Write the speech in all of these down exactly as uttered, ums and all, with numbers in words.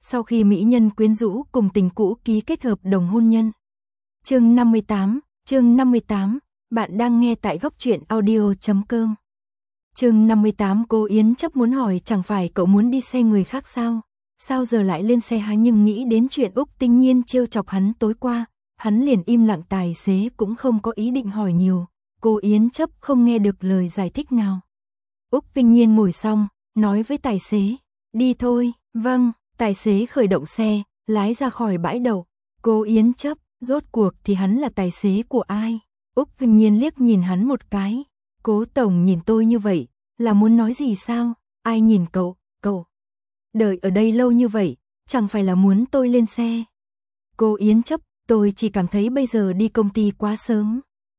sau khi mỹ nhân quyến rũ cùng tình cũ ký kết hợp đồng hôn nhân. Chương năm mươi tám, chương năm mươi tám, bạn đang nghe tại góc truyện audio chấm com. Chương năm mươi tám, cô Yến Chấp muốn hỏi chẳng phải cậu muốn đi xe người khác sao? Sao giờ lại lên xe hắn, nhưng nghĩ đến chuyện Úc Tinh Nhiên trêu chọc hắn tối qua, hắn liền im lặng, tài xế cũng không có ý định hỏi nhiều. Cô Yến Chấp không nghe được lời giải thích nào. Úc Tinh Nhiên ngồi xong, nói với tài xế, đi thôi. Vâng, tài xế khởi động xe, lái ra khỏi bãi đậu. Cô Yến Chấp, rốt cuộc thì hắn là tài xế của ai? Úc Tinh Nhiên liếc nhìn hắn một cái. Cố tổng nhìn tôi như vậy, là muốn nói gì sao? Ai nhìn cậu, cậu đợi ở đây lâu như vậy, chẳng phải là muốn tôi lên xe? Cô Yến Chấp, tôi chỉ cảm thấy bây giờ đi công ty quá sớm.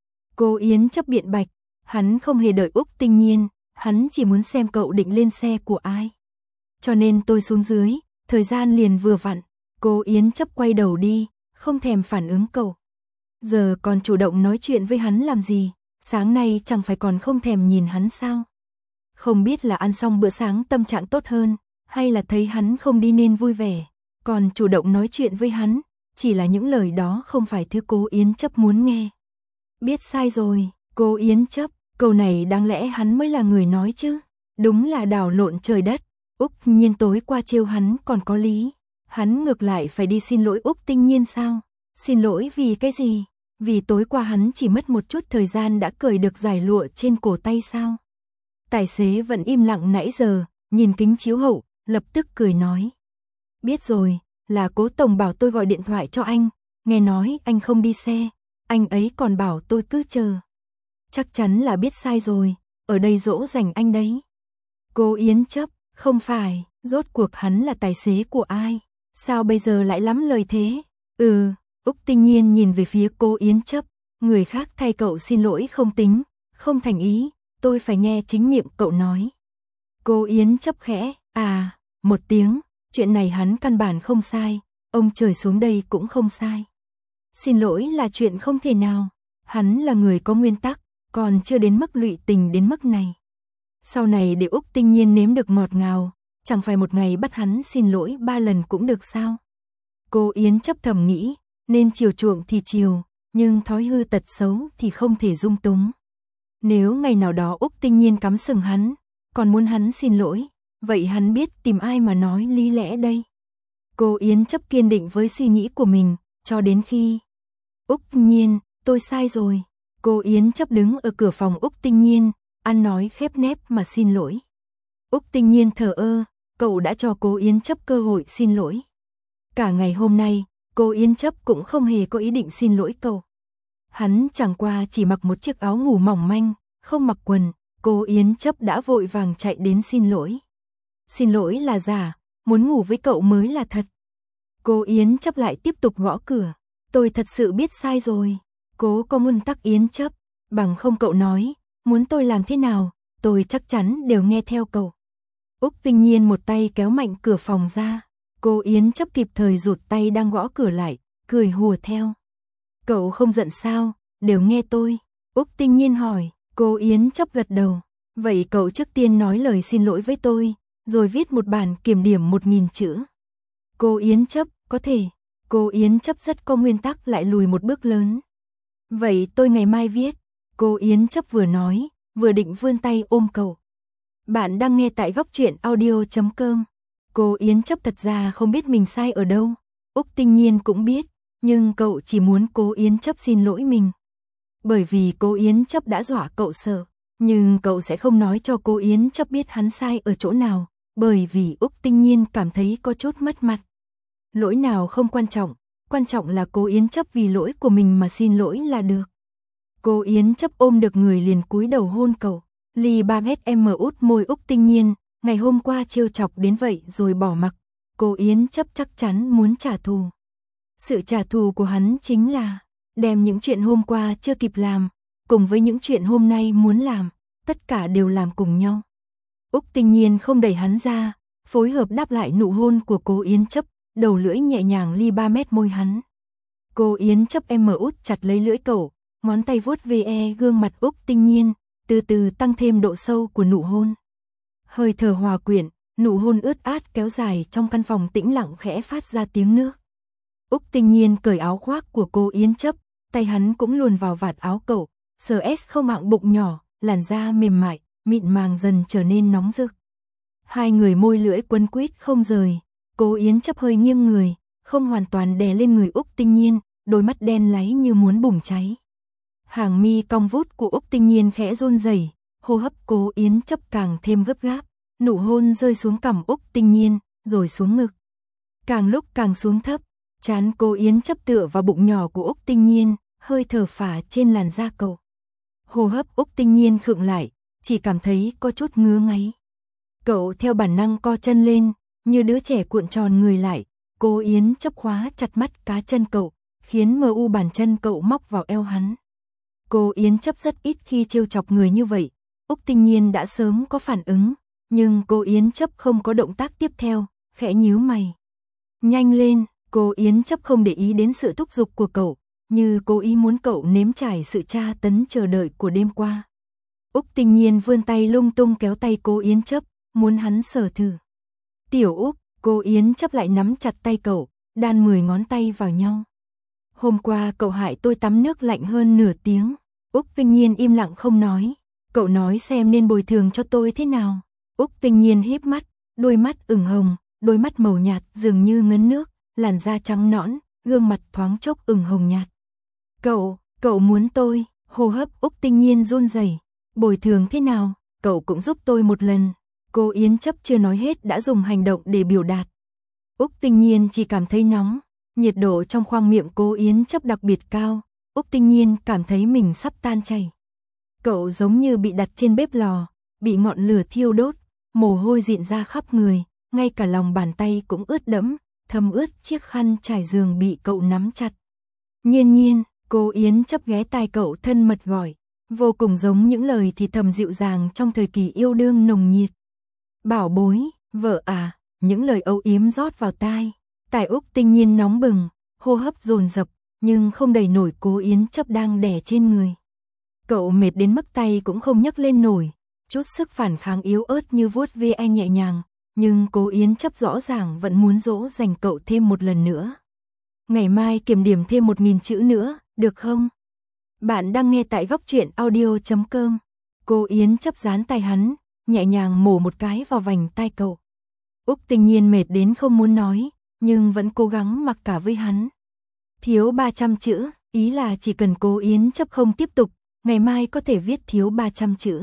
Cô Yến Chấp biện bạch, hắn không hề đợi Úc Tinh Nhiên, hắn chỉ muốn xem cậu định lên xe của ai. Cho nên tôi xuống dưới, thời gian liền vừa vặn. Cô Yến Chấp quay đầu đi, không thèm phản ứng cậu. Giờ còn chủ động nói chuyện với hắn làm gì? Sáng nay chẳng phải còn không thèm nhìn hắn sao? Không biết là ăn xong bữa sáng tâm trạng tốt hơn, hay là thấy hắn không đi nên vui vẻ, còn chủ động nói chuyện với hắn, chỉ là những lời đó không phải thứ cô Yến Chấp muốn nghe. Biết sai rồi, cô Yến Chấp, câu này đáng lẽ hắn mới là người nói chứ. Đúng là đảo lộn trời đất. Úc Nhiên tối qua trêu hắn còn có lý, hắn ngược lại phải đi xin lỗi Úc Tinh Nhiên sao? Xin lỗi vì cái gì? Vì tối qua hắn chỉ mất một chút thời gian đã cởi được giải lụa trên cổ tay sao? Tài xế vẫn im lặng nãy giờ, nhìn kính chiếu hậu, lập tức cười nói. Biết rồi, là Cố tổng bảo tôi gọi điện thoại cho anh, nghe nói anh không đi xe, anh ấy còn bảo tôi cứ chờ. Chắc chắn là biết sai rồi, ở đây dỗ dành anh đấy. Cô Yến Chấp, không phải, rốt cuộc hắn là tài xế của ai? Sao bây giờ lại lắm lời thế? Ừ, Úc Tinh Nhiên nhìn về phía cô Yến Chấp, người khác thay cậu xin lỗi không tính, không thành ý, tôi phải nghe chính miệng cậu nói. Cô Yến Chấp khẽ, à, một tiếng, chuyện này hắn căn bản không sai, ông trời xuống đây cũng không sai. Xin lỗi là chuyện không thể nào, hắn là người có nguyên tắc, còn chưa đến mức lụy tình đến mức này. Sau này để Úc Tinh Nhiên nếm được ngọt ngào, chẳng phải một ngày bắt hắn xin lỗi ba lần cũng được sao? Cô Yến Chấp thầm nghĩ, nên chiều chuộng thì chiều, nhưng thói hư tật xấu thì không thể dung túng. Nếu ngày nào đó Úc Tinh Nhiên cắm sừng hắn, còn muốn hắn xin lỗi, vậy hắn biết tìm ai mà nói lý lẽ đây? Cô Yến Chấp kiên định với suy nghĩ của mình, cho đến khi Úc Nhiên, tôi sai rồi. Cô Yến Chấp đứng ở cửa phòng Úc Tinh Nhiên, ăn nói khép nép mà xin lỗi. Úc Tinh Nhiên thờ ơ, cậu đã cho cô Yến Chấp cơ hội xin lỗi. Cả ngày hôm nay, cô Yến Chấp cũng không hề có ý định xin lỗi cậu. Hắn chẳng qua chỉ mặc một chiếc áo ngủ mỏng manh, không mặc quần, cô Yến Chấp đã vội vàng chạy đến xin lỗi. Xin lỗi là giả, muốn ngủ với cậu mới là thật. Cô Yến Chấp lại tiếp tục gõ cửa. Tôi thật sự biết sai rồi. Cố có nguyên tắc Yến Chấp, bằng không cậu nói, muốn tôi làm thế nào, tôi chắc chắn đều nghe theo cậu. Úc Tinh Nhiên một tay kéo mạnh cửa phòng ra. Cô Yến Chấp kịp thời rụt tay đang gõ cửa lại, cười hùa theo. Cậu không giận sao, đều nghe tôi. Úc Tinh Nhiên hỏi, cô Yến Chấp gật đầu. Vậy cậu trước tiên nói lời xin lỗi với tôi, rồi viết một bản kiểm điểm một nghìn chữ. Cô Yến Chấp, có thể. Cô Yến Chấp rất có nguyên tắc lại lùi một bước lớn. Vậy tôi ngày mai viết. Cô Yến Chấp vừa nói, vừa định vươn tay ôm cậu. Bạn đang nghe tại góc truyện audio chấm com. Cô Yến Chấp thật ra không biết mình sai ở đâu. Úc Tinh Nhiên cũng biết, nhưng cậu chỉ muốn cô Yến Chấp xin lỗi mình. Bởi vì cô Yến Chấp đã dọa cậu sợ, nhưng cậu sẽ không nói cho cô Yến Chấp biết hắn sai ở chỗ nào, bởi vì Úc Tinh Nhiên cảm thấy có chút mất mặt. Lỗi nào không quan trọng, quan trọng là cô Yến Chấp vì lỗi của mình mà xin lỗi là được. Cô Yến Chấp ôm được người liền cúi đầu hôn cậu. Ly ba mét em út môi Úc Tinh Nhiên, ngày hôm qua trêu chọc đến vậy rồi bỏ mặc. Cô Yến Chấp chắc chắn muốn trả thù. Sự trả thù của hắn chính là đem những chuyện hôm qua chưa kịp làm, cùng với những chuyện hôm nay muốn làm, tất cả đều làm cùng nhau. Úc Tinh Nhiên không đẩy hắn ra, phối hợp đáp lại nụ hôn của cô Yến Chấp, đầu lưỡi nhẹ nhàng ly ba mét môi hắn. Cô Yến Chấp em út chặt lấy lưỡi cậu, ngón tay vuốt ve gương mặt Úc Tinh Nhiên, từ từ tăng thêm độ sâu của nụ hôn. Hơi thở hòa quyện, Nụ hôn ướt át kéo dài trong căn phòng tĩnh lặng khẽ phát ra tiếng nước. Úc Tinh Nhiên cởi áo khoác của cô Yến Chấp, tay hắn cũng luồn vào vạt áo cậu, sờ ét không hạng bụng nhỏ, làn da mềm mại, mịn màng dần trở nên nóng rực. Hai người môi lưỡi quấn quýt không rời, cô Yến Chấp hơi nghiêng người, không hoàn toàn đè lên người Úc Tinh Nhiên, đôi mắt đen láy như muốn bùng cháy. Hàng mi cong vút của Úc Tinh Nhiên khẽ run rẩy, hô hấp cô Yến Chấp càng thêm gấp gáp, nụ hôn rơi xuống cằm Úc Tinh Nhiên, rồi xuống ngực. Càng lúc càng xuống thấp, trán cô Yến Chấp tựa vào bụng nhỏ của Úc Tinh Nhiên, hơi thở phả trên làn da cậu. Hô hấp Úc Tinh Nhiên khựng lại, chỉ cảm thấy có chút ngứa ngáy. Cậu theo bản năng co chân lên, như đứa trẻ cuộn tròn người lại, cô Yến Chấp khóa chặt mắt cá chân cậu, khiến mờ u bàn chân cậu móc vào eo hắn. Cô Yến Chấp rất ít khi trêu chọc người như vậy, Úc Tinh Nhiên đã sớm có phản ứng, nhưng cô Yến Chấp không có động tác tiếp theo, khẽ nhíu mày. Nhanh lên, cô Yến Chấp không để ý đến sự thúc giục của cậu, như cố ý muốn cậu nếm trải sự tra tấn chờ đợi của đêm qua. Úc Tinh Nhiên vươn tay lung tung kéo tay cô Yến Chấp, muốn hắn sờ thử. Tiểu Úc, cô Yến Chấp lại nắm chặt tay cậu, đan mười ngón tay vào nhau. Hôm qua cậu hại tôi tắm nước lạnh hơn nửa tiếng. Úc Tinh Nhiên im lặng không nói. Cậu nói xem nên bồi thường cho tôi thế nào. Úc Tinh Nhiên híp mắt, đôi mắt ửng hồng, đôi mắt màu nhạt dường như ngấn nước, làn da trắng nõn, gương mặt thoáng chốc ửng hồng nhạt. Cậu, cậu muốn tôi, hô hấp Úc Tinh Nhiên run rẩy. Bồi thường thế nào, cậu cũng giúp tôi một lần. Cô Yến Chấp chưa nói hết đã dùng hành động để biểu đạt. Úc Tinh Nhiên chỉ cảm thấy nóng, nhiệt độ trong khoang miệng cô Yến Chấp đặc biệt cao, Úc Tinh Nhiên cảm thấy mình sắp tan chảy. Cậu giống như bị đặt trên bếp lò, bị ngọn lửa thiêu đốt, mồ hôi rịn ra khắp người, ngay cả lòng bàn tay cũng ướt đẫm, thấm ướt chiếc khăn trải giường bị cậu nắm chặt. Nhiên Nhiên, cô Yến Chấp ghé tai cậu thân mật gọi, vô cùng giống những lời thì thầm dịu dàng trong thời kỳ yêu đương nồng nhiệt. Bảo bối, vợ à, những lời âu yếm rót vào tai. Tai Úc Tinh Nhiên nóng bừng, hô hấp dồn dập, nhưng không đẩy nổi cô Yến Chấp đang đè trên người. Cậu mệt đến mức tay cũng không nhấc lên nổi, chút sức phản kháng yếu ớt như vuốt ve anh nhẹ nhàng, nhưng cô Yến Chấp rõ ràng vẫn muốn dỗ dành cậu thêm một lần nữa. Ngày mai kiểm điểm thêm một nghìn chữ nữa, được không? Bạn đang nghe tại góc truyện audio chấm com. Cô Yến Chấp dán tay hắn, nhẹ nhàng mổ một cái vào vành tai cậu. Úc Tinh Nhiên mệt đến không muốn nói, nhưng vẫn cố gắng mặc cả với hắn. Thiếu ba trăm chữ, ý là chỉ cần cô Yến Chấp không tiếp tục, ngày mai có thể viết thiếu ba trăm chữ.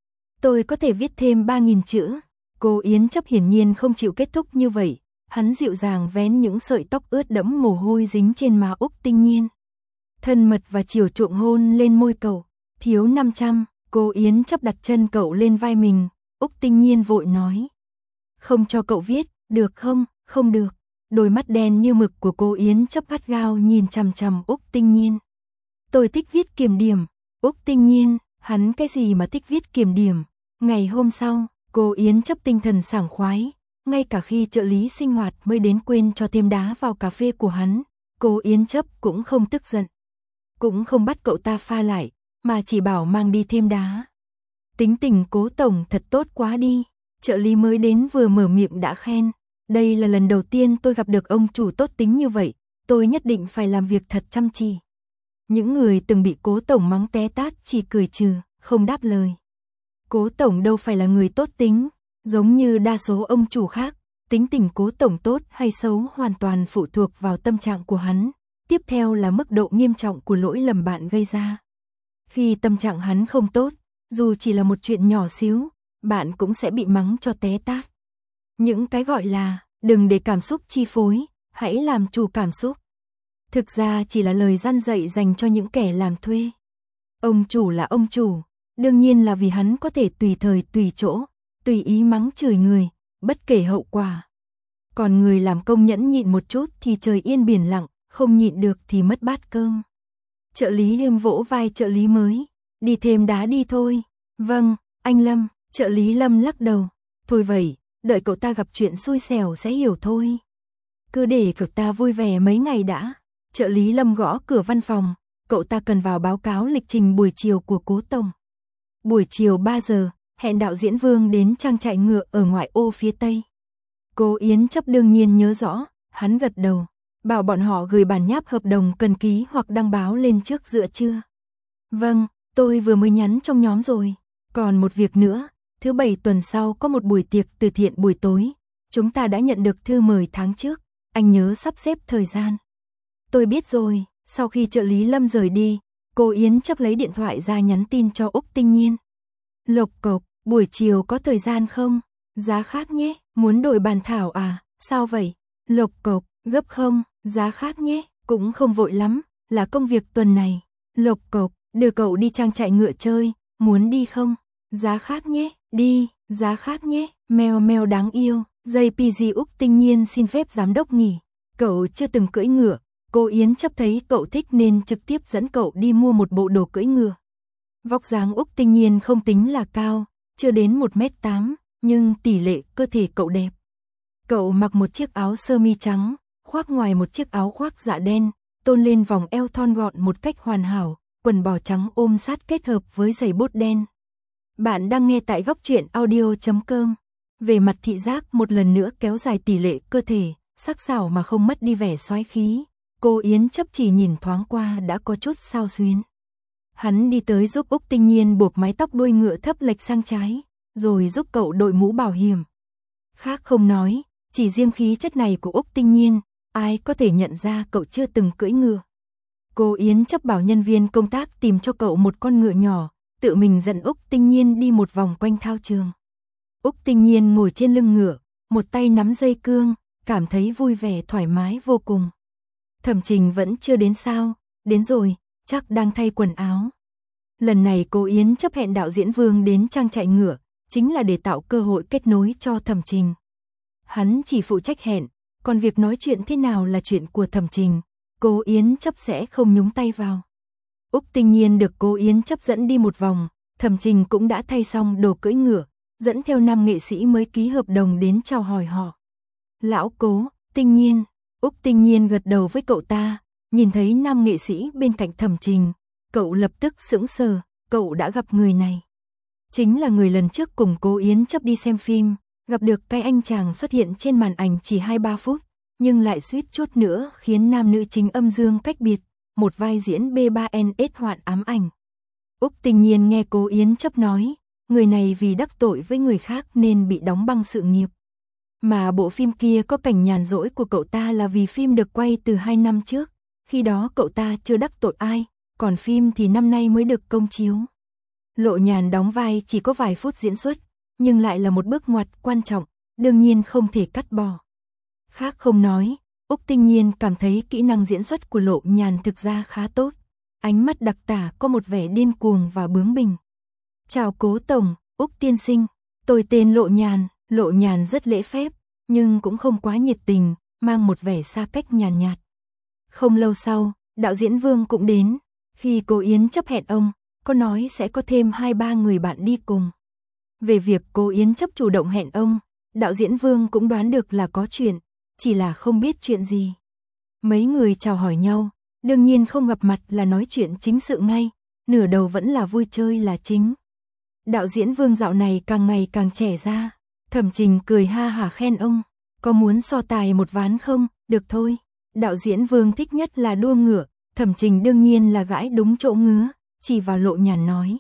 Tôi có thể viết thêm ba nghìn chữ. Cô Yến Chấp hiển nhiên không chịu kết thúc như vậy, hắn dịu dàng vén những sợi tóc ướt đẫm mồ hôi dính trên má Úc Tinh Nhiên. Thân mật và chiều chuộng hôn lên môi cậu, thiếu năm trăm, cô Yến Chấp đặt chân cậu lên vai mình, Úc Tinh Nhiên vội nói. Không cho cậu viết, được không, không được. Đôi mắt đen như mực của cô Yến Chấp gắt gao nhìn chằm chằm Úc Tinh Nhiên. Tôi thích viết kiểm điểm. Úc Tinh Nhiên, hắn cái gì mà thích viết kiểm điểm. Ngày hôm sau, cô Yến Chấp tinh thần sảng khoái, ngay cả khi trợ lý sinh hoạt mới đến quên cho thêm đá vào cà phê của hắn, cô Yến Chấp cũng không tức giận. Cũng không bắt cậu ta pha lại, mà chỉ bảo mang đi thêm đá. Tính tình Cố tổng thật tốt quá đi, trợ lý mới đến vừa mở miệng đã khen. Đây là lần đầu tiên tôi gặp được ông chủ tốt tính như vậy, tôi nhất định phải làm việc thật chăm chỉ. Những người từng bị Cố tổng mắng té tát chỉ cười trừ, không đáp lời. Cố tổng đâu phải là người tốt tính, giống như đa số ông chủ khác, tính tình Cố tổng tốt hay xấu hoàn toàn phụ thuộc vào tâm trạng của hắn, tiếp theo là mức độ nghiêm trọng của lỗi lầm bạn gây ra. Khi tâm trạng hắn không tốt, dù chỉ là một chuyện nhỏ xíu, bạn cũng sẽ bị mắng cho té tát. Những cái gọi là, đừng để cảm xúc chi phối, hãy làm chủ cảm xúc. Thực ra chỉ là lời răn dạy dành cho những kẻ làm thuê. Ông chủ là ông chủ, đương nhiên là vì hắn có thể tùy thời tùy chỗ, tùy ý mắng chửi người, bất kể hậu quả. Còn người làm công nhẫn nhịn một chút thì trời yên biển lặng, không nhịn được thì mất bát cơm. Trợ lý Lâm vỗ vai trợ lý mới, đi thêm đá đi thôi. Vâng, anh Lâm, trợ lý Lâm lắc đầu. Thôi vậy, đợi cậu ta gặp chuyện xui xẻo sẽ hiểu thôi. Cứ để cậu ta vui vẻ mấy ngày đã. Trợ lý Lâm gõ cửa văn phòng, cậu ta cần vào báo cáo lịch trình buổi chiều của Cố tổng. Buổi chiều ba giờ, hẹn đạo diễn Vương đến trang trại ngựa ở ngoại ô phía Tây. Cô Yến Chấp đương nhiên nhớ rõ, hắn gật đầu, bảo bọn họ gửi bản nháp hợp đồng cần ký hoặc đăng báo lên trước giữa trưa. Vâng, tôi vừa mới nhắn trong nhóm rồi. Còn một việc nữa, thứ bảy tuần sau có một buổi tiệc từ thiện buổi tối. Chúng ta đã nhận được thư mời tháng trước, anh nhớ sắp xếp thời gian. Tôi biết rồi, sau khi trợ lý Lâm rời đi, cô Yến Chấp lấy điện thoại ra nhắn tin cho Úc Tinh Nhiên. Lộc cộc, buổi chiều có thời gian không? Giá khác nhé, muốn đổi bàn thảo à, sao vậy? Lộc cộc, gấp không, giá khác nhé, cũng không vội lắm, là công việc tuần này. Lộc cộc, đưa cậu đi trang trại ngựa chơi, muốn đi không? Giá khác nhé, đi, giá khác nhé, mèo mèo đáng yêu. gi pê giê Úc Tinh Nhiên xin phép giám đốc nghỉ. Cậu chưa từng cưỡi ngựa, cô Yến Chấp thấy cậu thích nên trực tiếp dẫn cậu đi mua một bộ đồ cưỡi ngựa. Vóc dáng Úc Tinh Nhiên không tính là cao, chưa đến một mét tám, nhưng tỷ lệ cơ thể cậu đẹp. Cậu mặc một chiếc áo sơ mi trắng, khoác ngoài một chiếc áo khoác dạ đen, tôn lên vòng eo thon gọn một cách hoàn hảo, quần bò trắng ôm sát kết hợp với giày bốt đen. Bạn đang nghe tại góc truyện audio chấm com. Về mặt thị giác một lần nữa kéo dài tỷ lệ cơ thể, sắc sảo mà không mất đi vẻ soái khí. Cô Yến Chấp chỉ nhìn thoáng qua đã có chút xao xuyến. Hắn đi tới giúp Úc Tinh Nhiên buộc mái tóc đuôi ngựa thấp lệch sang trái, rồi giúp cậu đội mũ bảo hiểm. Khác không nói, chỉ riêng khí chất này của Úc Tinh Nhiên, ai có thể nhận ra cậu chưa từng cưỡi ngựa. Cô Yến Chấp bảo nhân viên công tác tìm cho cậu một con ngựa nhỏ, tự mình dẫn Úc Tinh Nhiên đi một vòng quanh thao trường. Úc Tinh Nhiên ngồi trên lưng ngựa, một tay nắm dây cương, cảm thấy vui vẻ thoải mái vô cùng. Thẩm Trình vẫn chưa đến sao? Đến rồi, chắc đang thay quần áo. Lần này cô Yến Chấp hẹn đạo diễn Vương đến trang trại ngựa, chính là để tạo cơ hội kết nối cho Thẩm Trình. Hắn chỉ phụ trách hẹn, còn việc nói chuyện thế nào là chuyện của Thẩm Trình, cô Yến Chấp sẽ không nhúng tay vào. Úc Tinh Nhiên được cô Yến Chấp dẫn đi một vòng, Thẩm Trình cũng đã thay xong đồ cưỡi ngựa, dẫn theo năm nghệ sĩ mới ký hợp đồng đến chào hỏi họ. Lão Cố, Tinh Nhiên. Úc Tinh Nhiên gật đầu với cậu ta, nhìn thấy năm nghệ sĩ bên cạnh Thẩm Trình, cậu lập tức sững sờ, cậu đã gặp người này. Chính là người lần trước cùng cô Yến Chấp đi xem phim, gặp được cái anh chàng xuất hiện trên màn ảnh chỉ hai ba phút, nhưng lại suýt chút nữa khiến nam nữ chính âm dương cách biệt, một vai diễn B ba N S hoạn ám ảnh. Úc Tinh Nhiên nghe cô Yến Chấp nói, người này vì đắc tội với người khác nên bị đóng băng sự nghiệp. Mà bộ phim kia có cảnh nhàn rỗi của cậu ta là vì phim được quay từ hai năm trước, khi đó cậu ta chưa đắc tội ai, còn phim thì năm nay mới được công chiếu. Lộ Nhàn đóng vai chỉ có vài phút diễn xuất, nhưng lại là một bước ngoặt quan trọng, đương nhiên không thể cắt bỏ. Khác không nói, Úc Tinh Nhiên cảm thấy kỹ năng diễn xuất của Lộ Nhàn thực ra khá tốt, ánh mắt đặc tả có một vẻ điên cuồng và bướng bỉnh. Chào Cố Tổng, Úc Tiên Sinh, tôi tên Lộ Nhàn. Lộ Nhàn rất lễ phép, nhưng cũng không quá nhiệt tình, mang một vẻ xa cách nhàn nhạt. Không lâu sau, đạo diễn Vương cũng đến, khi cô Yến Chấp hẹn ông, có nói sẽ có thêm hai ba người bạn đi cùng. Về việc cô Yến Chấp chủ động hẹn ông, đạo diễn Vương cũng đoán được là có chuyện, chỉ là không biết chuyện gì. Mấy người chào hỏi nhau, đương nhiên không gặp mặt là nói chuyện chính sự ngay, nửa đầu vẫn là vui chơi là chính. Đạo diễn Vương dạo này càng ngày càng trẻ ra. Thẩm Trình cười ha hả khen ông, có muốn so tài một ván không? Được thôi. Đạo diễn Vương thích nhất là đua ngựa, Thẩm Trình đương nhiên là gãi đúng chỗ ngứa, chỉ vào Lộ Nhàn nói.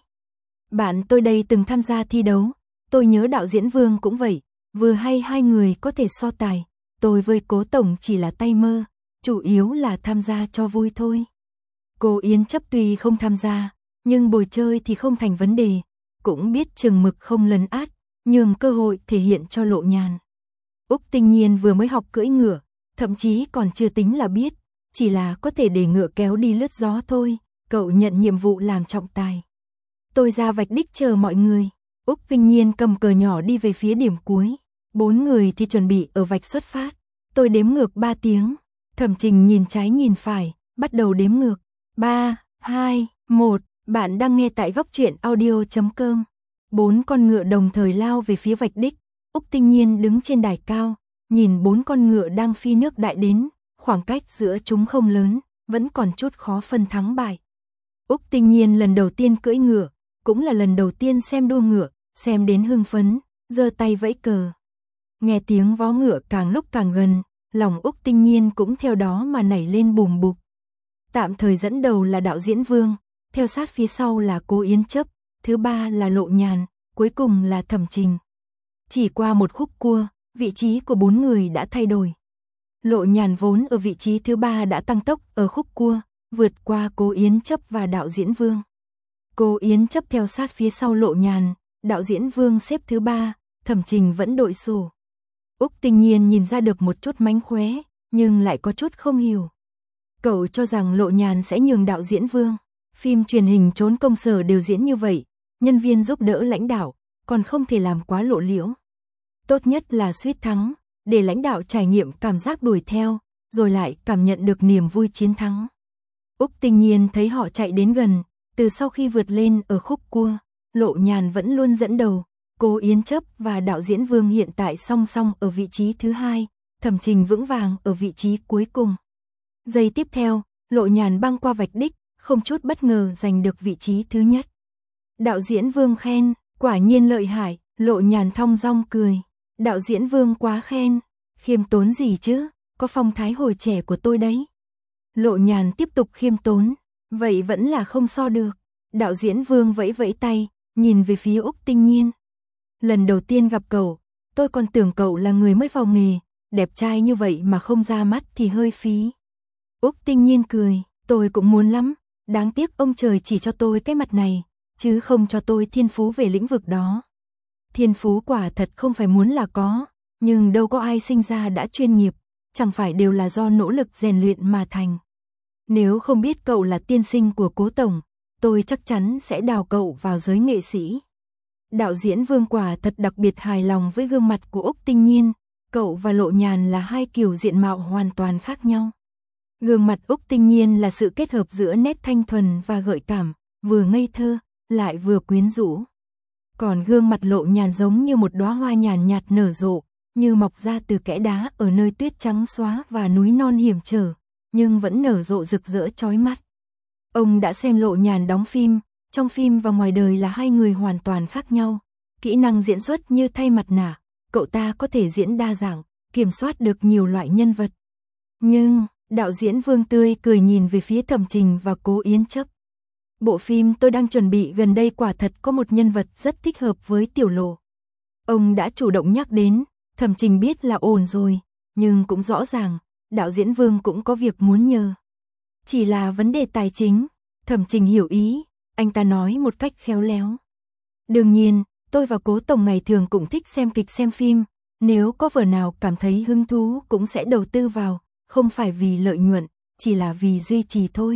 Bạn tôi đây từng tham gia thi đấu, tôi nhớ đạo diễn Vương cũng vậy, vừa hay hai người có thể so tài, tôi với Cố Tổng chỉ là tay mơ, chủ yếu là tham gia cho vui thôi. Cô Yến Chấp tuy không tham gia, nhưng bồi chơi thì không thành vấn đề, cũng biết chừng mực không lấn át, nhường cơ hội thể hiện cho Lộ Nhàn. Úc Tinh Nhiên vừa mới học cưỡi ngựa, thậm chí còn chưa tính là biết, chỉ là có thể để ngựa kéo đi lướt gió thôi, cậu nhận nhiệm vụ làm trọng tài. Tôi ra vạch đích chờ mọi người. Úc Tinh Nhiên cầm cờ nhỏ đi về phía điểm cuối, bốn người thì chuẩn bị ở vạch xuất phát. Tôi đếm ngược ba tiếng, Thẩm Trình nhìn trái nhìn phải, bắt đầu đếm ngược. ba, hai, một, bạn đang nghe tại góc truyện audio chấm com. Bốn con ngựa đồng thời lao về phía vạch đích, Úc Tinh Nhiên đứng trên đài cao, nhìn bốn con ngựa đang phi nước đại đến, khoảng cách giữa chúng không lớn, vẫn còn chút khó phân thắng bại. Úc Tinh Nhiên lần đầu tiên cưỡi ngựa, cũng là lần đầu tiên xem đua ngựa, xem đến hưng phấn, giơ tay vẫy cờ. Nghe tiếng vó ngựa càng lúc càng gần, lòng Úc Tinh Nhiên cũng theo đó mà nảy lên bùm bụp. Tạm thời dẫn đầu là đạo diễn Vương, theo sát phía sau là Cố Yến Chấp, thứ ba là Lộ Nhàn, cuối cùng là Thẩm Trình. Chỉ qua một khúc cua, vị trí của bốn người đã thay đổi. Lộ Nhàn vốn ở vị trí thứ ba đã tăng tốc ở khúc cua, vượt qua Cố Yến Chấp và đạo diễn Vương. Cố Yến Chấp theo sát phía sau Lộ Nhàn, đạo diễn Vương xếp thứ ba, Thẩm Trình vẫn đội sổ. Úc Tinh Nhiên nhìn ra được một chút mánh khóe, nhưng lại có chút không hiểu. Cậu cho rằng Lộ Nhàn sẽ nhường đạo diễn Vương. Phim truyền hình Trốn công sở đều diễn như vậy, nhân viên giúp đỡ lãnh đạo, còn không thể làm quá lộ liễu. Tốt nhất là suýt thắng, để lãnh đạo trải nghiệm cảm giác đuổi theo, rồi lại cảm nhận được niềm vui chiến thắng. Úc Tinh Nhiên thấy họ chạy đến gần, từ sau khi vượt lên ở khúc cua, Lộ Nhàn vẫn luôn dẫn đầu, Cố Yến Chấp và đạo diễn Vương hiện tại song song ở vị trí thứ hai, Thẩm Trình vững vàng ở vị trí cuối cùng. Giây tiếp theo, Lộ Nhàn băng qua vạch đích, không chút bất ngờ giành được vị trí thứ nhất. Đạo diễn Vương khen, quả nhiên lợi hại, Lộ Nhàn thong dong cười. Đạo diễn Vương quá khen, khiêm tốn gì chứ, có phong thái hồi trẻ của tôi đấy. Lộ Nhàn tiếp tục khiêm tốn, vậy vẫn là không so được. Đạo diễn Vương vẫy vẫy tay, nhìn về phía Úc Tinh Nhiên. Lần đầu tiên gặp cậu, tôi còn tưởng cậu là người mới vào nghề, đẹp trai như vậy mà không ra mắt thì hơi phí. Úc Tinh Nhiên cười, tôi cũng muốn lắm, đáng tiếc ông trời chỉ cho tôi cái mặt này, chứ không cho tôi thiên phú về lĩnh vực đó. Thiên phú quả thật không phải muốn là có, nhưng đâu có ai sinh ra đã chuyên nghiệp, chẳng phải đều là do nỗ lực rèn luyện mà thành. Nếu không biết cậu là tiên sinh của Cố tổng, tôi chắc chắn sẽ đào cậu vào giới nghệ sĩ. Đạo diễn Vương quả thật đặc biệt hài lòng với gương mặt của Úc Tinh Nhiên, cậu và Lộ Nhàn là hai kiểu diện mạo hoàn toàn khác nhau. Gương mặt Úc Tinh Nhiên là sự kết hợp giữa nét thanh thuần và gợi cảm, vừa ngây thơ, lại vừa quyến rũ. Còn gương mặt Lộ Nhàn giống như một đóa hoa nhàn nhạt nở rộ, như mọc ra từ kẽ đá ở nơi tuyết trắng xóa và núi non hiểm trở, nhưng vẫn nở rộ rực rỡ chói mắt. Ông đã xem Lộ Nhàn đóng phim, trong phim và ngoài đời là hai người hoàn toàn khác nhau. Kỹ năng diễn xuất như thay mặt nạ, cậu ta có thể diễn đa dạng, kiểm soát được nhiều loại nhân vật. Nhưng, đạo diễn Vương tươi cười nhìn về phía Thẩm Trình và Cố Yến Chấp. Bộ phim tôi đang chuẩn bị gần đây quả thật có một nhân vật rất thích hợp với Tiểu Lộ. Ông đã chủ động nhắc đến, Thẩm Trình biết là ổn rồi, nhưng cũng rõ ràng, đạo diễn Vương cũng có việc muốn nhờ. Chỉ là vấn đề tài chính, Thẩm Trình hiểu ý, anh ta nói một cách khéo léo. Đương nhiên, tôi và Cố tổng ngày thường cũng thích xem kịch xem phim, nếu có vở nào cảm thấy hứng thú cũng sẽ đầu tư vào, không phải vì lợi nhuận, chỉ là vì duy trì thôi.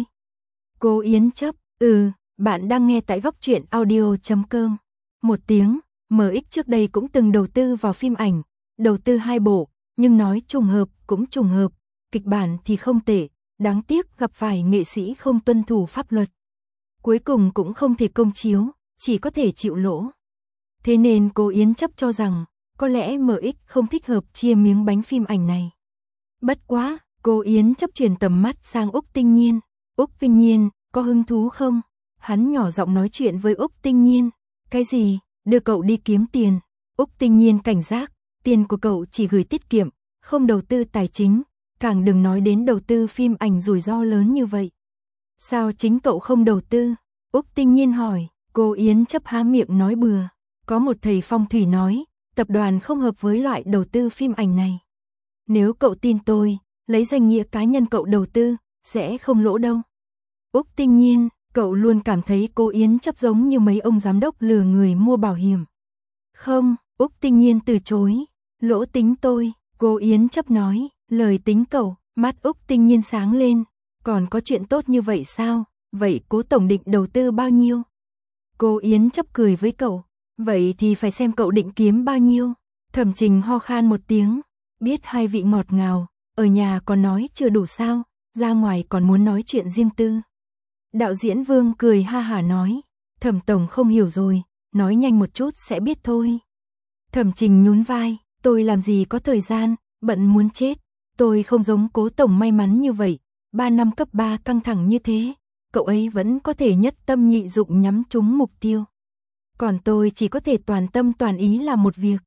Cố Yến Chấp, ừ, bạn đang nghe tại góc truyện audio chấm com. Một tiếng, em ích trước đây cũng từng đầu tư vào phim ảnh, đầu tư hai bộ, nhưng nói trùng hợp cũng trùng hợp, kịch bản thì không tệ, đáng tiếc gặp phải nghệ sĩ không tuân thủ pháp luật. Cuối cùng cũng không thể công chiếu, chỉ có thể chịu lỗ. Thế nên Cố Yến Chấp cho rằng, có lẽ em ích không thích hợp chia miếng bánh phim ảnh này. Bất quá, Cố Yến Chấp chuyển tầm mắt sang Úc Tinh Nhiên. Úc Tinh Nhiên, có hứng thú không? Hắn nhỏ giọng nói chuyện với Úc Tinh Nhiên. Cái gì? Đưa cậu đi kiếm tiền. Úc Tinh Nhiên cảnh giác, tiền của cậu chỉ gửi tiết kiệm, không đầu tư tài chính, càng đừng nói đến đầu tư phim ảnh rủi ro lớn như vậy. Sao chính cậu không đầu tư? Úc Tinh Nhiên hỏi. Cố Yến Chấp há miệng nói bừa. Có một thầy phong thủy nói, tập đoàn không hợp với loại đầu tư phim ảnh này. Nếu cậu tin tôi, lấy danh nghĩa cá nhân cậu đầu tư, sẽ không lỗ đâu. Úc Tinh Nhiên, cậu luôn cảm thấy Cố Yến Chấp giống như mấy ông giám đốc lừa người mua bảo hiểm. Không, Úc Tinh Nhiên từ chối. Lỗ tính tôi, Cố Yến Chấp nói, lời tính cậu. Mắt Úc Tinh Nhiên sáng lên. Còn có chuyện tốt như vậy sao? Vậy Cố tổng định đầu tư bao nhiêu? Cố Yến Chấp cười với cậu. Vậy thì phải xem cậu định kiếm bao nhiêu. Thẩm Trình ho khan một tiếng. Biết hai vị ngọt ngào, ở nhà còn nói chưa đủ sao, ra ngoài còn muốn nói chuyện riêng tư. Đạo diễn Vương cười ha hả nói, Thẩm tổng không hiểu rồi, nói nhanh một chút sẽ biết thôi. Thẩm Trình nhún vai, tôi làm gì có thời gian, bận muốn chết. Tôi không giống Cố tổng may mắn như vậy, ba năm cấp ba căng thẳng như thế, cậu ấy vẫn có thể nhất tâm nhị dụng nhắm trúng mục tiêu. Còn tôi chỉ có thể toàn tâm toàn ý làm một việc.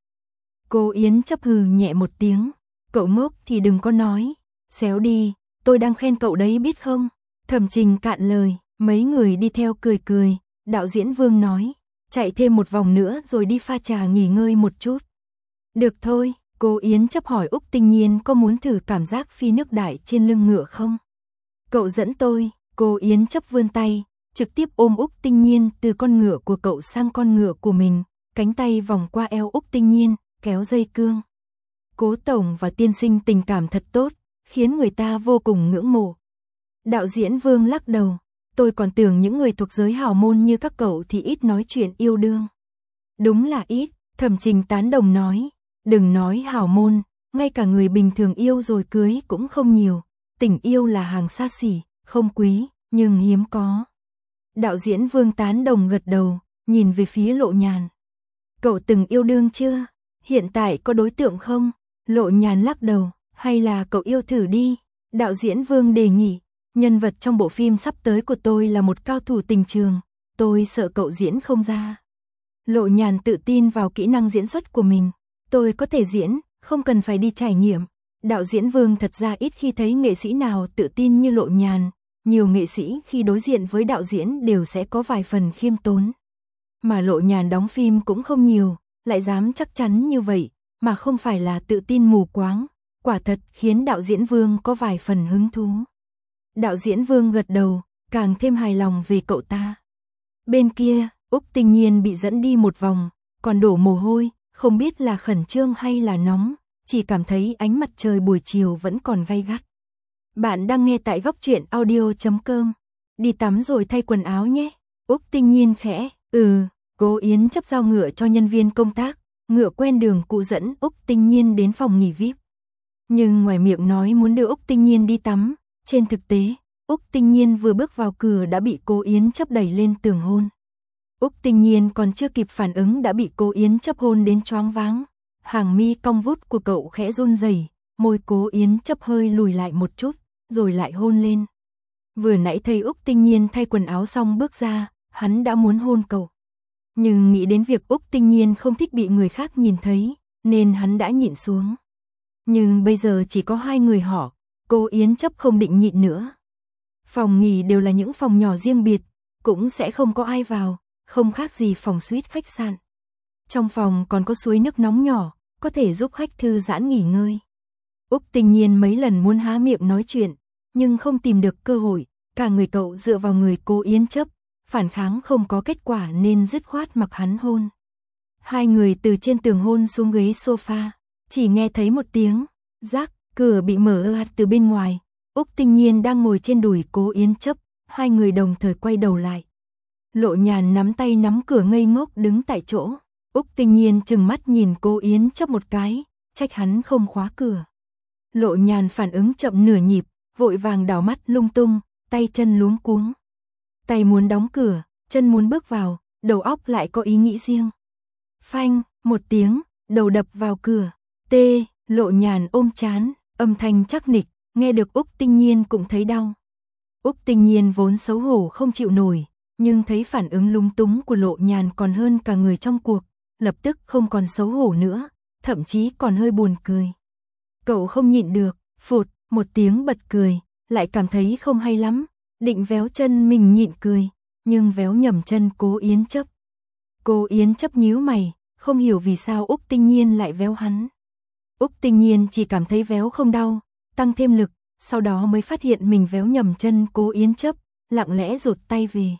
Cô Yến chấp hừ nhẹ một tiếng. Cậu ngốc thì đừng có nói. Xéo đi, tôi đang khen cậu đấy biết không? Thẩm Trình cạn lời, mấy người đi theo cười cười. Đạo diễn Vương nói, chạy thêm một vòng nữa rồi đi pha trà nghỉ ngơi một chút. Được thôi, cô Yến chấp hỏi Úc Tinh Nhiên có muốn thử cảm giác phi nước đại trên lưng ngựa không? Cậu dẫn tôi, cô Yến chấp vươn tay, trực tiếp ôm Úc Tinh Nhiên từ con ngựa của cậu sang con ngựa của mình, cánh tay vòng qua eo Úc Tinh Nhiên, kéo dây cương. Cố tổng và tiên sinh tình cảm thật tốt, khiến người ta vô cùng ngưỡng mộ. Đạo diễn Vương lắc đầu, tôi còn tưởng những người thuộc giới hào môn như các cậu thì ít nói chuyện yêu đương. Đúng là ít, Thẩm Trình tán đồng nói, đừng nói hào môn, ngay cả người bình thường yêu rồi cưới cũng không nhiều, tình yêu là hàng xa xỉ, không quý, nhưng hiếm có. Đạo diễn Vương tán đồng gật đầu, nhìn về phía Lộ Nhàn. Cậu từng yêu đương chưa? Hiện tại có đối tượng không? Lộ Nhàn lắc đầu, hay là cậu yêu thử đi? Đạo diễn Vương đề nghị, nhân vật trong bộ phim sắp tới của tôi là một cao thủ tình trường, tôi sợ cậu diễn không ra. Lộ Nhàn tự tin vào kỹ năng diễn xuất của mình, tôi có thể diễn, không cần phải đi trải nghiệm. Đạo diễn Vương thật ra ít khi thấy nghệ sĩ nào tự tin như Lộ Nhàn, nhiều nghệ sĩ khi đối diện với đạo diễn đều sẽ có vài phần khiêm tốn. Mà Lộ Nhàn đóng phim cũng không nhiều, lại dám chắc chắn như vậy, mà không phải là tự tin mù quáng, quả thật khiến đạo diễn Vương có vài phần hứng thú. Đạo diễn Vương gật đầu, càng thêm hài lòng về cậu ta. Bên kia, Úc Tinh Nhiên bị dẫn đi một vòng, còn đổ mồ hôi, không biết là khẩn trương hay là nóng, chỉ cảm thấy ánh mặt trời buổi chiều vẫn còn gay gắt. Bạn đang nghe tại góc truyện audio chấm com. Đi tắm rồi thay quần áo nhé. Úc Tinh Nhiên khẽ, ừ, Cố Yến chấp giao ngựa cho nhân viên công tác, ngựa quen đường cũ dẫn Úc Tinh Nhiên đến phòng nghỉ vi ai pi. Nhưng ngoài miệng nói muốn đưa Úc Tinh Nhiên đi tắm, trên thực tế, Úc Tinh Nhiên vừa bước vào cửa đã bị Cố Yến chấp đẩy lên tường hôn. Úc Tinh Nhiên còn chưa kịp phản ứng đã bị Cố Yến chấp hôn đến choáng váng. Hàng mi cong vút của cậu khẽ run rẩy, môi Cố Yến chấp hơi lùi lại một chút, rồi lại hôn lên. Vừa nãy thấy Úc Tinh Nhiên thay quần áo xong bước ra, hắn đã muốn hôn cậu. Nhưng nghĩ đến việc Úc Tinh Nhiên không thích bị người khác nhìn thấy, nên hắn đã nhịn xuống. Nhưng bây giờ chỉ có hai người họ, Cố Yến chấp không định nhịn nữa. Phòng nghỉ đều là những phòng nhỏ riêng biệt, cũng sẽ không có ai vào, không khác gì phòng suite khách sạn. Trong phòng còn có suối nước nóng nhỏ, có thể giúp khách thư giãn nghỉ ngơi. Úc Tinh Nhiên mấy lần muốn há miệng nói chuyện, nhưng không tìm được cơ hội, cả người cậu dựa vào người Cố Yến chấp, phản kháng không có kết quả nên dứt khoát mặc hắn hôn. Hai người từ trên tường hôn xuống ghế sofa, chỉ nghe thấy một tiếng, rác, cửa bị mở ơ ạt từ bên ngoài. Úc Tinh Nhiên đang ngồi trên đùi Cố Yến chấp, hai người đồng thời quay đầu lại. Lộ Nhàn nắm tay nắm cửa ngây ngốc đứng tại chỗ. Úc Tinh Nhiên trừng mắt nhìn Cố Yến chấp một cái, trách hắn không khóa cửa. Lộ Nhàn phản ứng chậm nửa nhịp, vội vàng đảo mắt lung tung, tay chân luống cuống. Tay muốn đóng cửa, chân muốn bước vào, đầu óc lại có ý nghĩ riêng. Phanh, một tiếng, đầu đập vào cửa. Tê, Lộ Nhàn ôm chán, âm thanh chắc nịch, nghe được Úc Tinh Nhiên cũng thấy đau. Úc Tinh Nhiên vốn xấu hổ không chịu nổi, nhưng thấy phản ứng lung túng của Lộ Nhàn còn hơn cả người trong cuộc, lập tức không còn xấu hổ nữa, thậm chí còn hơi buồn cười. Cậu không nhịn được, phụt, một tiếng bật cười, lại cảm thấy không hay lắm, định véo chân mình nhịn cười, nhưng véo nhầm chân Cố Yến chấp. Cố Yến chấp nhíu mày, không hiểu vì sao Úc Tinh Nhiên lại véo hắn. Úc Tinh Nhiên chỉ cảm thấy véo không đau, tăng thêm lực, sau đó mới phát hiện mình véo nhầm chân Cố Yến chấp, lặng lẽ rụt tay về.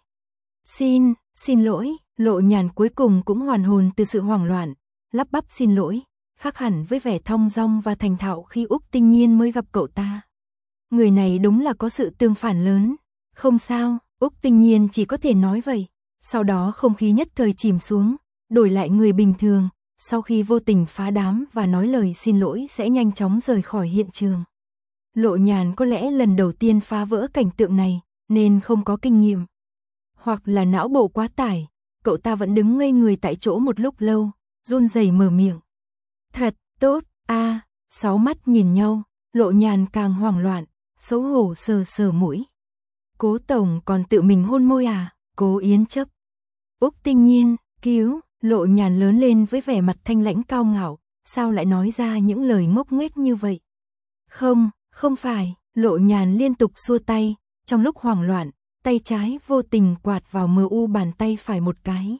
Xin, xin lỗi, Lộ Nhàn cuối cùng cũng hoàn hồn từ sự hoảng loạn, lắp bắp xin lỗi, khác hẳn với vẻ thong dong và thành thạo khi Úc Tinh Nhiên mới gặp cậu ta. Người này đúng là có sự tương phản lớn. Không sao, Úc Tinh Nhiên chỉ có thể nói vậy. Sau đó không khí nhất thời chìm xuống, đổi lại người bình thường, sau khi vô tình phá đám và nói lời xin lỗi sẽ nhanh chóng rời khỏi hiện trường. Lộ Nhàn có lẽ lần đầu tiên phá vỡ cảnh tượng này, nên không có kinh nghiệm. Hoặc là não bộ quá tải, cậu ta vẫn đứng ngây người tại chỗ một lúc lâu, run rẩy mở miệng. Thật, tốt, a à, sáu mắt nhìn nhau, Lộ Nhàn càng hoảng loạn, xấu hổ sờ sờ mũi. Cố tổng còn tự mình hôn môi à? Cố Yến chấp. Úc Tinh Nhiên, Cứu, Lộ Nhàn lớn lên với vẻ mặt thanh lãnh cao ngạo, sao lại nói ra những lời ngốc nghếch như vậy? Không, không phải, Lộ Nhàn liên tục xua tay, trong lúc hoảng loạn, tay trái vô tình quạt vào mờ u bàn tay phải một cái.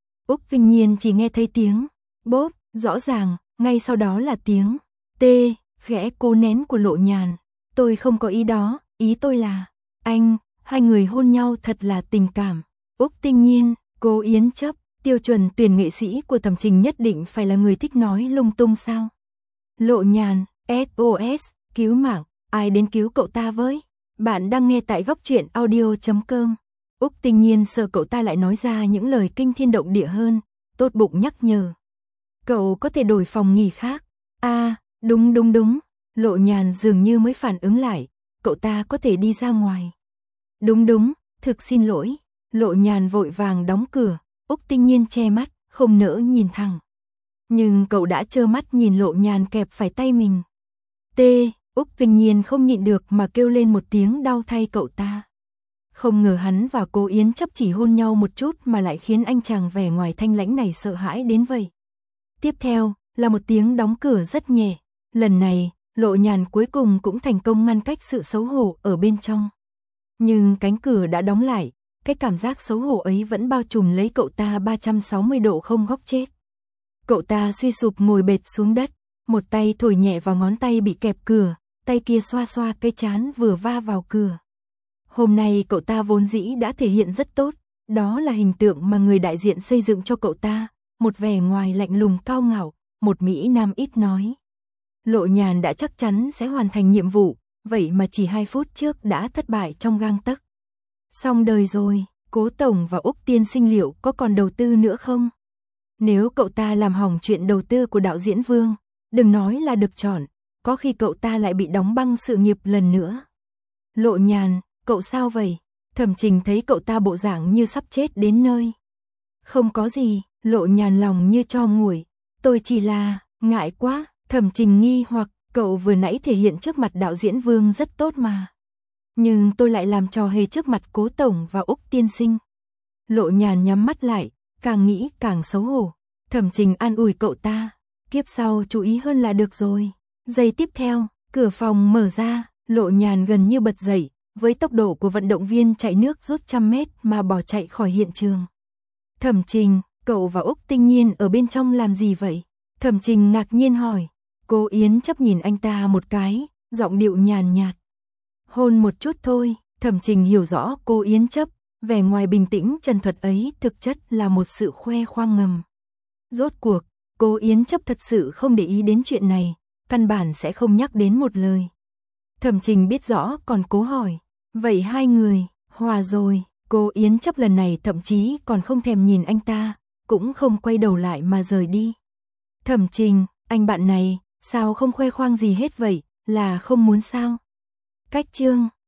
Úc Vinh Nhiên chỉ nghe thấy tiếng bốp, rõ ràng, ngay sau đó là tiếng tê, khẽ cố nén của Lộ Nhàn. Tôi không có ý đó, ý tôi là, anh, hai người hôn nhau thật là tình cảm. Úc Tinh Nhiên, Cố Yến Chấp, tiêu chuẩn tuyển nghệ sĩ của Thẩm Trình nhất định phải là người thích nói lung tung sao? Lộ Nhàn, ét ô ét, cứu mạng, ai đến cứu cậu ta với? Bạn đang nghe tại góc truyện audio chấm com. Úc Tinh Nhiên sợ cậu ta lại nói ra những lời kinh thiên động địa hơn, tốt bụng nhắc nhở. Cậu có thể đổi phòng nghỉ khác. À, đúng đúng đúng. Lộ Nhàn dường như mới phản ứng lại, cậu ta có thể đi ra ngoài. Đúng đúng, thực xin lỗi. Lộ Nhàn vội vàng đóng cửa, Úc Tinh Nhiên che mắt, không nỡ nhìn thẳng. Nhưng cậu đã trơ mắt nhìn Lộ Nhàn kẹp phải tay mình. Tê, Úc Vinh Nhiên không nhịn được mà kêu lên một tiếng đau thay cậu ta. Không ngờ hắn và Cố Yến Chấp chỉ hôn nhau một chút mà lại khiến anh chàng vẻ ngoài thanh lãnh này sợ hãi đến vậy. Tiếp theo, là một tiếng đóng cửa rất nhẹ. Lần này, Lộ Nhàn cuối cùng cũng thành công ngăn cách sự xấu hổ ở bên trong. Nhưng cánh cửa đã đóng lại, cái cảm giác xấu hổ ấy vẫn bao trùm lấy cậu ta ba trăm sáu mươi độ không góc chết. Cậu ta suy sụp ngồi bệt xuống đất, một tay thổi nhẹ vào ngón tay bị kẹp cửa, tay kia xoa xoa cái trán vừa va vào cửa. Hôm nay cậu ta vốn dĩ đã thể hiện rất tốt, đó là hình tượng mà người đại diện xây dựng cho cậu ta, một vẻ ngoài lạnh lùng cao ngạo, một Mỹ Nam ít nói. Lộ Nhàn đã chắc chắn sẽ hoàn thành nhiệm vụ, vậy mà chỉ hai phút trước đã thất bại trong gang tấc. Xong đời rồi, Cố Tổng và Úc Tiên Sinh liệu có còn đầu tư nữa không? Nếu cậu ta làm hỏng chuyện đầu tư của đạo diễn Vương, đừng nói là được chọn, có khi cậu ta lại bị đóng băng sự nghiệp lần nữa. Lộ Nhàn, cậu sao vậy? Thẩm Trình thấy cậu ta bộ dạng như sắp chết đến nơi. Không có gì, Lộ Nhàn lòng như tro nguội, tôi chỉ là, ngại quá. Thẩm Trình nghi hoặc, cậu vừa nãy thể hiện trước mặt đạo diễn Vương rất tốt mà. Nhưng tôi lại làm trò hề trước mặt Cố Tổng và Úc Tiên Sinh. Lộ Nhàn nhắm mắt lại, càng nghĩ càng xấu hổ. Thẩm Trình an ủi cậu ta, kiếp sau chú ý hơn là được rồi. Giây tiếp theo, cửa phòng mở ra, Lộ Nhàn gần như bật dậy, với tốc độ của vận động viên chạy nước rút trăm mét mà bỏ chạy khỏi hiện trường. Thẩm Trình, cậu và Úc Tinh Nhiên ở bên trong làm gì vậy? Thẩm Trình ngạc nhiên hỏi. Cố Yến Chấp nhìn anh ta một cái, giọng điệu nhàn nhạt. Hôn một chút thôi. Thẩm Trình hiểu rõ Cố Yến Chấp, vẻ ngoài bình tĩnh trần thuật ấy thực chất là một sự khoe khoang ngầm. Rốt cuộc, Cố Yến Chấp thật sự không để ý đến chuyện này, căn bản sẽ không nhắc đến một lời. Thẩm Trình biết rõ còn cố hỏi, vậy hai người, hòa rồi. Cố Yến Chấp lần này thậm chí còn không thèm nhìn anh ta, cũng không quay đầu lại mà rời đi. Thẩm Trình, anh bạn này, sao không khoe khoang gì hết vậy, là không muốn sao? Cách chương